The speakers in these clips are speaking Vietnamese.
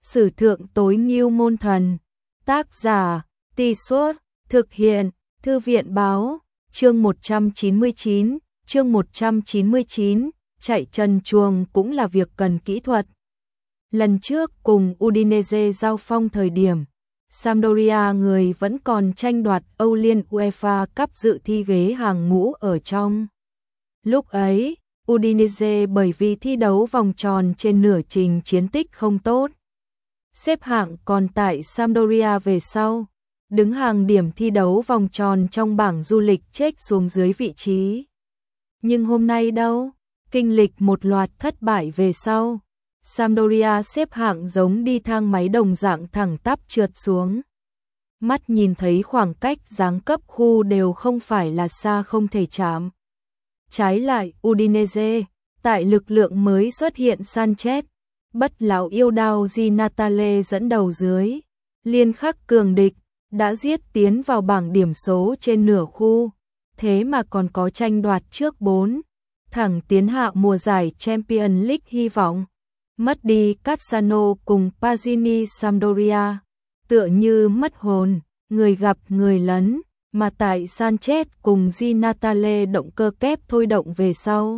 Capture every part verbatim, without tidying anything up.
Sử thượng tối ngưu môn thần. Tác giả, Tì Suốt, thực hiện, Thư viện báo, chương một trăm chín mươi chín, chương một trăm chín mươi chín, chạy trần truồng cũng là việc cần kỹ thuật. Lần trước cùng Udinese giao phong thời điểm, Sampdoria người vẫn còn tranh đoạt Âu Liên UEFA Cup dự thi ghế hàng ngũ ở trong. Lúc ấy, Udinese bởi vì thi đấu vòng tròn trên nửa trình chiến tích không tốt, xếp hạng còn tại Sampdoria về sau, đứng hàng điểm thi đấu vòng tròn trong bảng du lịch chết xuống dưới vị trí. Nhưng hôm nay đâu, kinh lịch một loạt thất bại về sau, Sampdoria xếp hạng giống đi thang máy đồng dạng thẳng tắp trượt xuống. Mắt nhìn thấy khoảng cách giáng cấp khu đều không phải là xa không thể chạm. Trái lại Udinese, tại lực lượng mới xuất hiện Sanchez, bất lão yêu đao Di Natale dẫn đầu dưới, liên khắc cường địch, đã giết tiến vào bảng điểm số trên nửa khu, thế mà còn có tranh đoạt trước bốn, thẳng tiến hạ mùa giải Champions League hy vọng. Mất đi Cassano cùng Pazzini Sampdoria, tựa như mất hồn, người gặp người lấn, mà tại Sanchez cùng Di Natale động cơ kép thôi động về sau.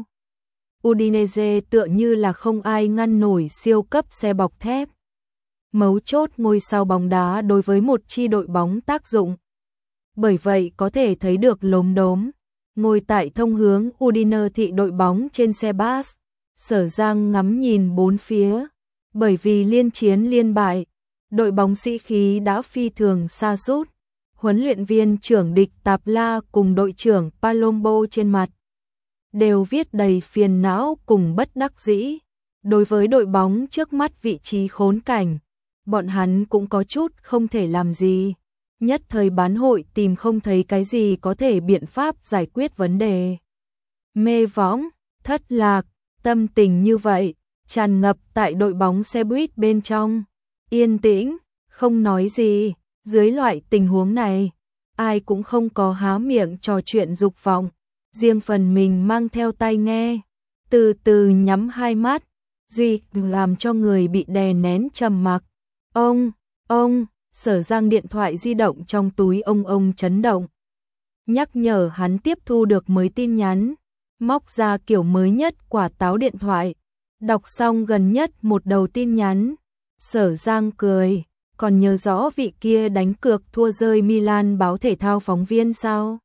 Udinese tựa như là không ai ngăn nổi siêu cấp xe bọc thép. Mấu chốt ngôi sao bóng đá đối với một chi đội bóng tác dụng. Bởi vậy có thể thấy được lốm đốm, ngồi tại thông hướng Udine thị đội bóng trên xe bus, Sở Giang ngắm nhìn bốn phía, bởi vì liên chiến liên bại, đội bóng sĩ khí đã phi thường sa sút. Huấn luyện viên trưởng Địch Tạp La cùng đội trưởng Palombo trên mặt đều viết đầy phiền não cùng bất đắc dĩ. Đối với đội bóng trước mắt vị trí khốn cảnh, bọn hắn cũng có chút không thể làm gì. Nhất thời bán hội tìm không thấy cái gì có thể biện pháp giải quyết vấn đề. Mê võng, thất lạc, tâm tình như vậy, tràn ngập tại đội bóng xe buýt bên trong. Yên tĩnh, không nói gì, dưới loại tình huống này, ai cũng không có há miệng trò chuyện dục vọng, riêng phần mình mang theo tai nghe, từ từ nhắm hai mắt, duy làm cho người bị đè nén trầm mặc. Ông, ông, Sở Giang điện thoại di động trong túi ông ông chấn động. Nhắc nhở hắn tiếp thu được mới tin nhắn, móc ra kiểu mới nhất quả táo điện thoại, đọc xong gần nhất một đầu tin nhắn. Sở Giang cười, còn nhớ rõ vị kia đánh cược thua rơi Milan báo thể thao phóng viên sao?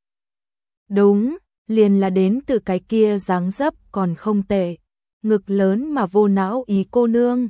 Đúng, liền là đến từ cái kia dáng dấp còn không tệ, ngực lớn mà vô não ý cô nương.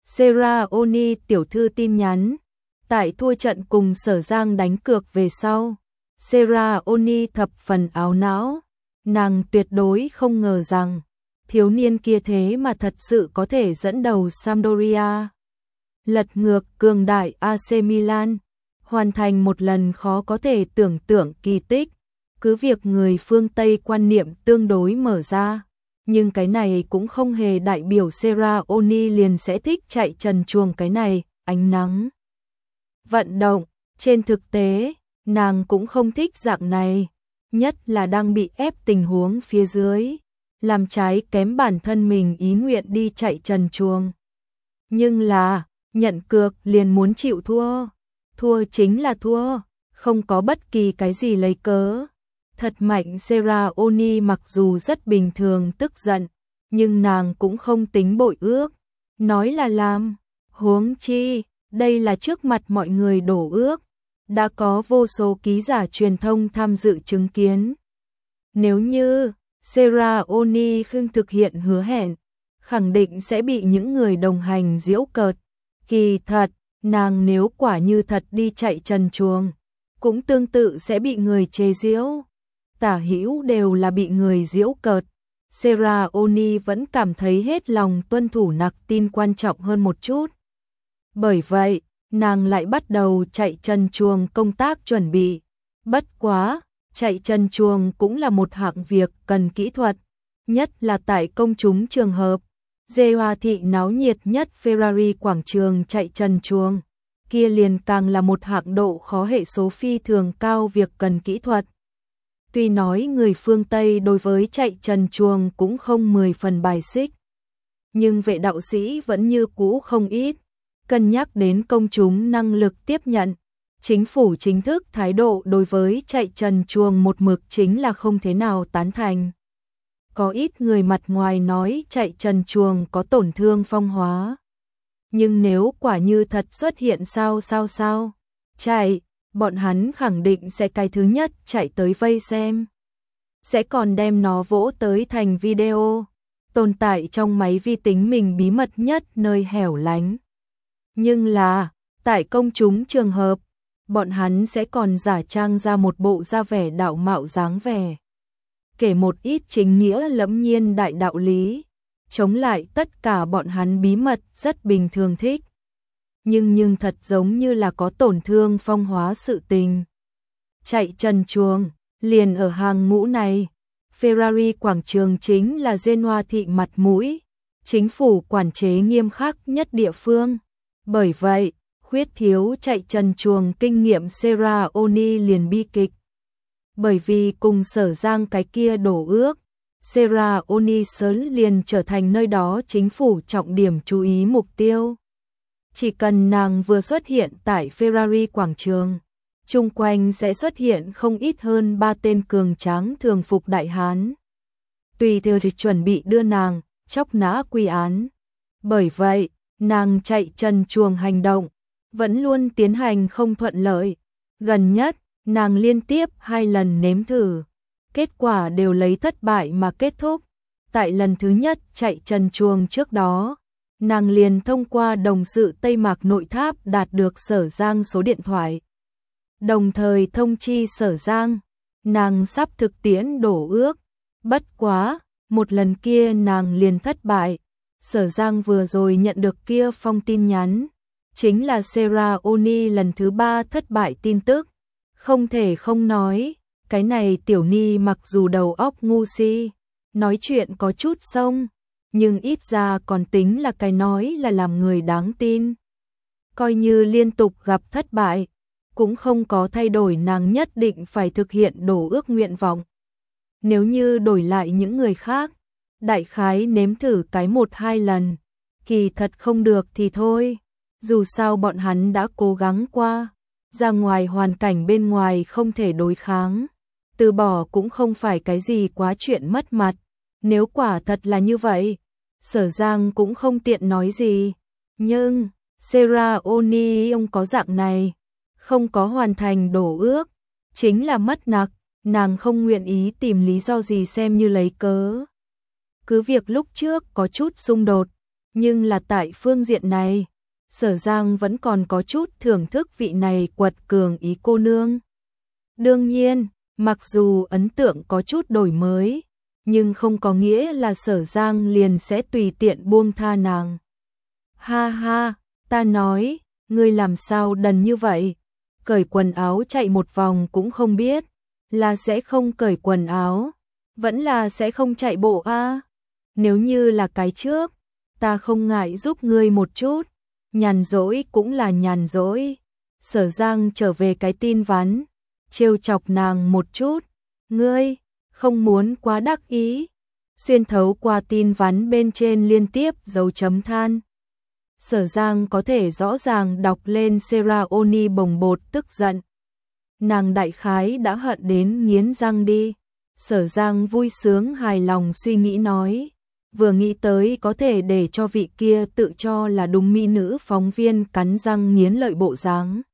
Seraoni tiểu thư tin nhắn, tại thua trận cùng Sở Giang đánh cược về sau, Seraoni thập phần áo não, nàng tuyệt đối không ngờ rằng thiếu niên kia thế mà thật sự có thể dẫn đầu Sampdoria, lật ngược cường đại a xê Milan, hoàn thành một lần khó có thể tưởng tượng kỳ tích. Cứ việc người phương Tây quan niệm tương đối mở ra, nhưng cái này cũng không hề đại biểu Seraoni liền sẽ thích chạy trần truồng cái này, ánh nắng. Vận động, trên thực tế, nàng cũng không thích dạng này, nhất là đang bị ép tình huống phía dưới, làm trái kém bản thân mình ý nguyện đi chạy trần truồng. Nhưng là, nhận cược liền muốn chịu thua, thua chính là thua, không có bất kỳ cái gì lấy cớ. Thật mạnh Seraoni mặc dù rất bình thường tức giận, nhưng nàng cũng không tính bội ước, nói là làm, huống chi, đây là trước mặt mọi người đổ ước, đã có vô số ký giả truyền thông tham dự chứng kiến. Nếu như Seraoni không thực hiện hứa hẹn, khẳng định sẽ bị những người đồng hành giễu cợt. Kỳ thật, nàng nếu quả như thật đi chạy trần truồng, cũng tương tự sẽ bị người chê giễu. Tả hữu đều là bị người giễu cợt. Seraoni vẫn cảm thấy hết lòng tuân thủ nặc tin quan trọng hơn một chút. Bởi vậy, nàng lại bắt đầu chạy trần truồng công tác chuẩn bị. Bất quá, chạy trần truồng cũng là một hạng việc cần kỹ thuật, nhất là tại công chúng trường hợp. Dê Hoa thị náo nhiệt nhất Ferrari quảng trường chạy trần truồng, kia liền càng là một hạng độ khó hệ số phi thường cao việc cần kỹ thuật. Tuy nói người phương Tây đối với chạy trần truồng cũng không mười phần bài xích, nhưng vệ đạo sĩ vẫn như cũ không ít. cân nhắc đến công chúng năng lực tiếp nhận, chính phủ chính thức thái độ đối với chạy trần truồng một mực chính là không thế nào tán thành. Có ít người mặt ngoài nói chạy trần truồng có tổn thương phong hóa. Nhưng nếu quả như thật xuất hiện sao sao sao, chạy, bọn hắn khẳng định sẽ cái thứ nhất chạy tới vây xem. Sẽ còn đem nó vỗ tới thành video, tồn tại trong máy vi tính mình bí mật nhất nơi hẻo lánh. Nhưng là, tại công chúng trường hợp, bọn hắn sẽ còn giả trang ra một bộ da vẻ đạo mạo dáng vẻ. Kể một ít chính nghĩa lẫm nhiên đại đạo lý, chống lại tất cả bọn hắn bí mật rất bình thường thích. Nhưng nhưng thật giống như là có tổn thương phong hóa sự tình. Chạy trần truồng, liền ở hàng ngũ này, Ferrari quảng trường chính là Genoa thị mặt mũi, chính phủ quản chế nghiêm khắc nhất địa phương. Bởi vậy, khuyết thiếu chạy trần truồng kinh nghiệm Serraoni liền bi kịch. Bởi vì cùng Sở Giang cái kia đổ ước, Serraoni sớm liền trở thành nơi đó chính phủ trọng điểm chú ý mục tiêu. Chỉ cần nàng vừa xuất hiện tại Ferrari quảng trường, chung quanh sẽ xuất hiện không ít hơn ba tên cường tráng thường phục đại hán. Tùy theo chuẩn bị đưa nàng, chóc nã quy án. Bởi vậy, nàng chạy trần truồng hành động, vẫn luôn tiến hành không thuận lợi. Gần nhất, nàng liên tiếp hai lần nếm thử, kết quả đều lấy thất bại mà kết thúc. Tại lần thứ nhất chạy trần truồng trước đó, nàng liền thông qua đồng sự Tây Mạc Nội Tháp đạt được Sở Giang số điện thoại. Đồng thời thông chi Sở Giang, nàng sắp thực tiễn đổ ước. Bất quá, một lần kia nàng liền thất bại. Sở Giang vừa rồi nhận được kia phong tin nhắn, chính là Serraoni lần thứ ba thất bại tin tức. Không thể không nói, cái này tiểu ni mặc dù đầu óc ngu si, nói chuyện có chút xông, nhưng ít ra còn tính là cái nói là làm người đáng tin. Coi như liên tục gặp thất bại, cũng không có thay đổi nàng nhất định phải thực hiện đổ ước nguyện vọng. Nếu như đổi lại những người khác, đại khái nếm thử cái một hai lần, kỳ thật không được thì thôi, dù sao bọn hắn đã cố gắng qua, ra ngoài hoàn cảnh bên ngoài không thể đối kháng, từ bỏ cũng không phải cái gì quá chuyện mất mặt. Nếu quả thật là như vậy, Sở Giang cũng không tiện nói gì, nhưng Serraoni ông có dạng này, không có hoàn thành đổ ước, chính là mất nặc, nàng không nguyện ý tìm lý do gì xem như lấy cớ. Cứ việc lúc trước có chút xung đột, nhưng là tại phương diện này, Sở Giang vẫn còn có chút thưởng thức vị này quật cường ý cô nương. Đương nhiên, mặc dù ấn tượng có chút đổi mới, nhưng không có nghĩa là Sở Giang liền sẽ tùy tiện buông tha nàng. Ha ha, ta nói, ngươi làm sao đần như vậy? Cởi quần áo chạy một vòng cũng không biết, là sẽ không cởi quần áo, vẫn là sẽ không chạy bộ a. À? Nếu như là cái trước, ta không ngại giúp ngươi một chút, nhàn rỗi cũng là nhàn rỗi. Sở Giang trở về cái tin vắn, trêu chọc nàng một chút, ngươi không muốn quá đắc ý. Xuyên thấu qua tin vắn bên trên liên tiếp dấu chấm than. Sở Giang có thể rõ ràng đọc lên Serraoni bồng bột tức giận. Nàng đại khái đã hận đến nghiến răng đi. Sở Giang vui sướng hài lòng suy nghĩ nói, vừa nghĩ tới có thể để cho vị kia tự cho là đúng mỹ nữ phóng viên cắn răng nghiến lợi bộ dáng.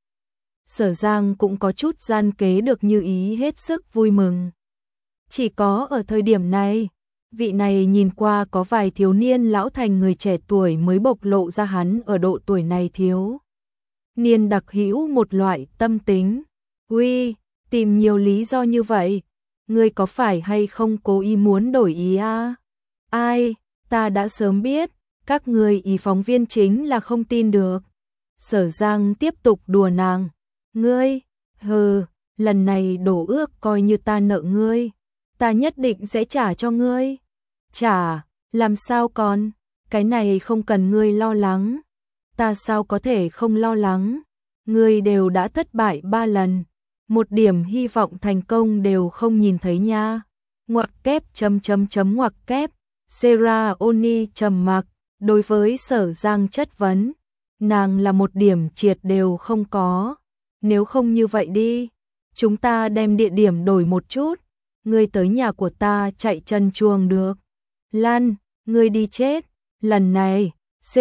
Sở Giang cũng có chút gian kế được như ý hết sức vui mừng. Chỉ có ở thời điểm này, vị này nhìn qua có vài thiếu niên lão thành người trẻ tuổi mới bộc lộ ra hắn ở độ tuổi này thiếu niên đặc hữu một loại tâm tính. Uy, tìm nhiều lý do như vậy, ngươi có phải hay không cố ý muốn đổi ý à? Ai, ta đã sớm biết, các người ý phóng viên chính là không tin được. Sở Giang tiếp tục đùa nàng, ngươi, hừ, lần này đổ ước coi như ta nợ ngươi, ta nhất định sẽ trả cho ngươi. Trả, làm sao còn, cái này không cần ngươi lo lắng. Ta sao có thể không lo lắng, ngươi đều đã thất bại ba lần, một điểm hy vọng thành công đều không nhìn thấy nha. Ngoặc kép chấm chấm chấm ngoặc kép. Serraoni trầm mặc, đối với Sở Giang chất vấn, nàng là một điểm triệt đều không có. Nếu không như vậy đi, chúng ta đem địa điểm đổi một chút, ngươi tới nhà của ta chạy chân chuồng được. Lan, ngươi đi chết. Lần này,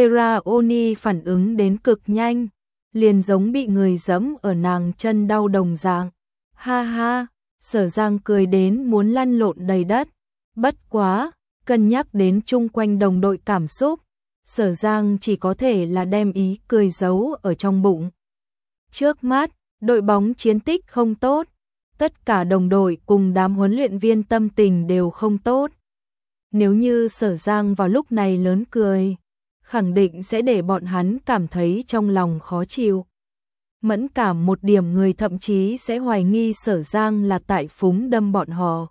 Seraoni phản ứng đến cực nhanh, liền giống bị người giẫm ở nàng chân đau đồng dạng. Ha ha, Sở Giang cười đến muốn lăn lộn đầy đất. Bất quá, cân nhắc đến chung quanh đồng đội cảm xúc, Sở Giang chỉ có thể là đem ý cười giấu ở trong bụng. Trước mắt, đội bóng chiến tích không tốt, tất cả đồng đội cùng đám huấn luyện viên tâm tình đều không tốt. Nếu như Sở Giang vào lúc này lớn cười, khẳng định sẽ để bọn hắn cảm thấy trong lòng khó chịu. Mẫn cảm một điểm người thậm chí sẽ hoài nghi Sở Giang là tại phúng đâm bọn họ.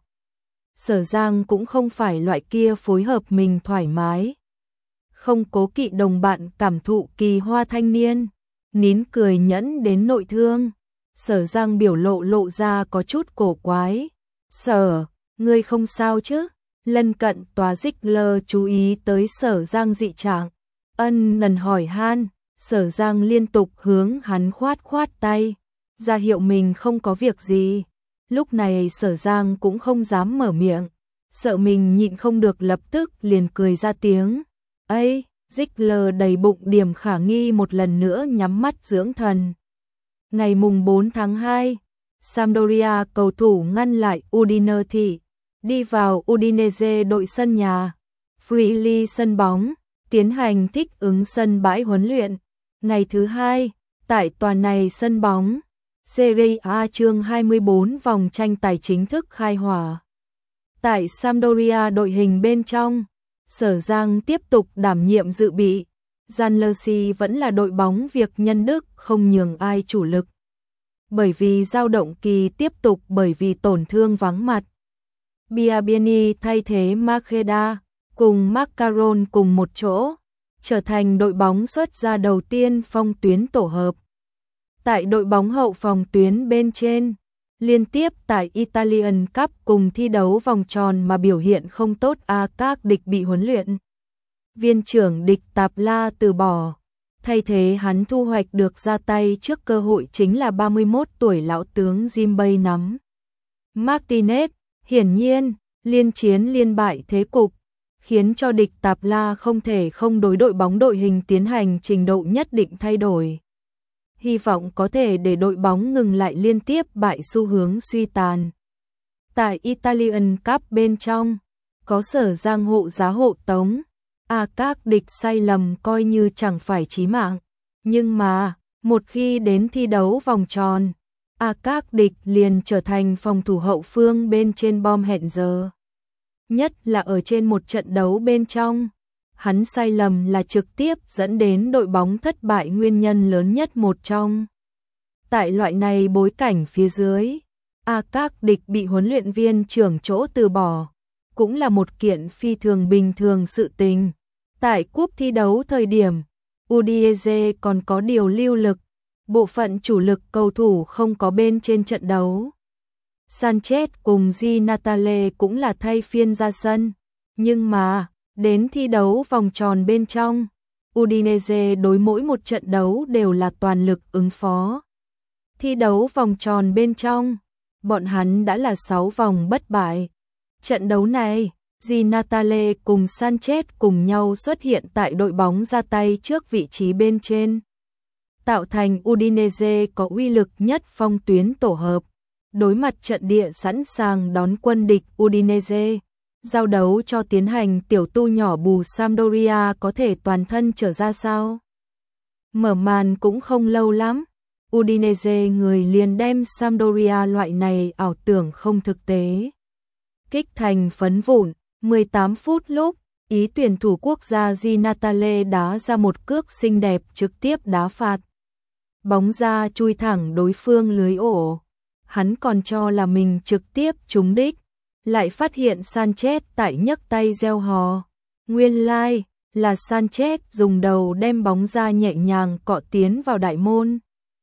Sở Giang cũng không phải loại kia phối hợp mình thoải mái, không cố kỵ đồng bạn cảm thụ kỳ hoa thanh niên, nín cười nhẫn đến nội thương. Sở Giang biểu lộ lộ ra có chút cổ quái. Sở, ngươi không sao chứ? Lân cận tòa Ziegler chú ý tới Sở Giang dị trạng, ân nần hỏi han. Sở Giang liên tục hướng hắn khoát khoát tay, ra hiệu mình không có việc gì. Lúc này Sở Giang cũng không dám mở miệng, sợ mình nhịn không được lập tức liền cười ra tiếng. Ây, Ziegler đầy bụng điểm khả nghi một lần nữa nhắm mắt dưỡng thần. Ngày mùng bốn tháng hai, Sampdoria cầu thủ ngăn lại Udinese, đi vào Udinese đội sân nhà, Friuli sân bóng, tiến hành thích ứng sân bãi huấn luyện. Ngày thứ hai, tại tòa này sân bóng, Serie A chương hai mươi bốn vòng tranh tài chính thức khai hỏa. Tại Sampdoria đội hình bên trong, Sở Giang tiếp tục đảm nhiệm dự bị. Gianluigi vẫn là đội bóng việc nhân đức không nhường ai chủ lực. Bởi vì dao động kỳ tiếp tục bởi vì tổn thương vắng mặt. Biabiani thay thế Makeda, cùng Macaron cùng một chỗ, trở thành đội bóng xuất ra đầu tiên phong tuyến tổ hợp. Tại đội bóng hậu phòng tuyến bên trên, liên tiếp tại Italian Cup cùng thi đấu vòng tròn mà biểu hiện không tốt a các địch bị huấn luyện viên trưởng địch Tạp La từ bỏ, thay thế hắn thu hoạch được ra tay trước cơ hội chính là ba mươi mốt tuổi lão tướng Jimbei nắm Martinez. Hiển nhiên, liên chiến liên bại thế cục, khiến cho địch Tạp La không thể không đối đội bóng đội hình tiến hành trình độ nhất định thay đổi. Hy vọng có thể để đội bóng ngừng lại liên tiếp bại xu hướng suy tàn. Tại Italian Cup bên trong, có Sở Giang hộ giá hộ tống, a các địch sai lầm coi như chẳng phải chí mạng. Nhưng mà, một khi đến thi đấu vòng tròn, a các địch liền trở thành phòng thủ hậu phương bên trên bom hẹn giờ. Nhất là ở trên một trận đấu bên trong, hắn sai lầm là trực tiếp dẫn đến đội bóng thất bại nguyên nhân lớn nhất một trong. Tại loại này bối cảnh phía dưới, a các địch bị huấn luyện viên trưởng chỗ từ bỏ, cũng là một kiện phi thường bình thường sự tình. Tại cúp thi đấu thời điểm, Udinese còn có điều lưu lực, bộ phận chủ lực cầu thủ không có bên trên trận đấu. Sanchez cùng Di Natale cũng là thay phiên ra sân, nhưng mà đến thi đấu vòng tròn bên trong, Udinese đối mỗi một trận đấu đều là toàn lực ứng phó. Thi đấu vòng tròn bên trong, bọn hắn đã là sáu vòng bất bại. Trận đấu này, Di Natale cùng Sanchez cùng nhau xuất hiện tại đội bóng ra tay trước vị trí bên trên, tạo thành Udinese có uy lực nhất phong tuyến tổ hợp. Đối mặt trận địa sẵn sàng đón quân địch Udinese, giao đấu cho tiến hành tiểu tu nhỏ bù Sampdoria có thể toàn thân trở ra sao? Mở màn cũng không lâu lắm, Udinese người liền đem Sampdoria loại này ảo tưởng không thực tế kích thành phấn vụn. mười tám phút lúc, ý tuyển thủ quốc gia Di Natale đá ra một cước xinh đẹp trực tiếp đá phạt. Bóng ra chui thẳng đối phương lưới ổ. Hắn còn cho là mình trực tiếp trúng đích, lại phát hiện Sanchez tại nhấc tay reo hò. Nguyên lai like, là Sanchez dùng đầu đem bóng ra nhẹ nhàng cọ tiến vào đại môn.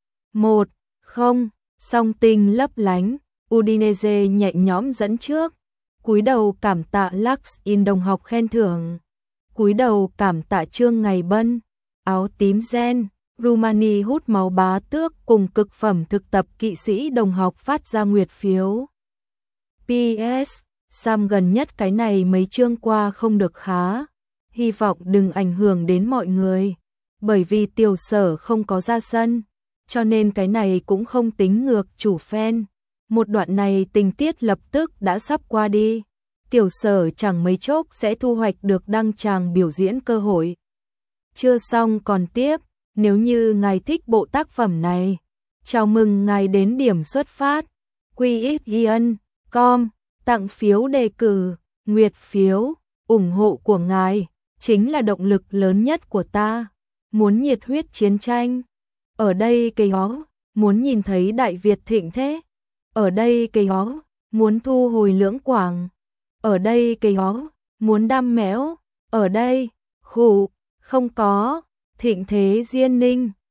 một không, song tinh lấp lánh, Udinese nhẹ nhõm dẫn trước. Cúi đầu cảm tạ Lux In đồng học khen thưởng. Cúi đầu cảm tạ Trương Ngày Bân, áo tím gen, Rumani hút máu bá tước cùng cực phẩm thực tập kỵ sĩ đồng học phát ra nguyệt phiếu. pê ét. Sam gần nhất cái này mấy chương qua không được khá. Hy vọng đừng ảnh hưởng đến mọi người. Bởi vì tiểu sở không có ra sân. Cho nên cái này cũng không tính ngược chủ fan. Một đoạn này tình tiết lập tức đã sắp qua đi. Tiểu sở chẳng mấy chốc sẽ thu hoạch được đăng tràng biểu diễn cơ hội. Chưa xong còn tiếp. Nếu như ngài thích bộ tác phẩm này, chào mừng ngài đến điểm xuất phát quy ích ion chấm com, tặng phiếu đề cử, nguyệt phiếu, ủng hộ của ngài chính là động lực lớn nhất của ta. Muốn nhiệt huyết chiến tranh, ở đây cây ó, muốn nhìn thấy Đại Việt thịnh thế, ở đây cây ó, muốn thu hồi Lưỡng Quảng, ở đây cây ó, muốn đam mẽo, ở đây, khủ, không có. Thịnh thế Diên Ninh,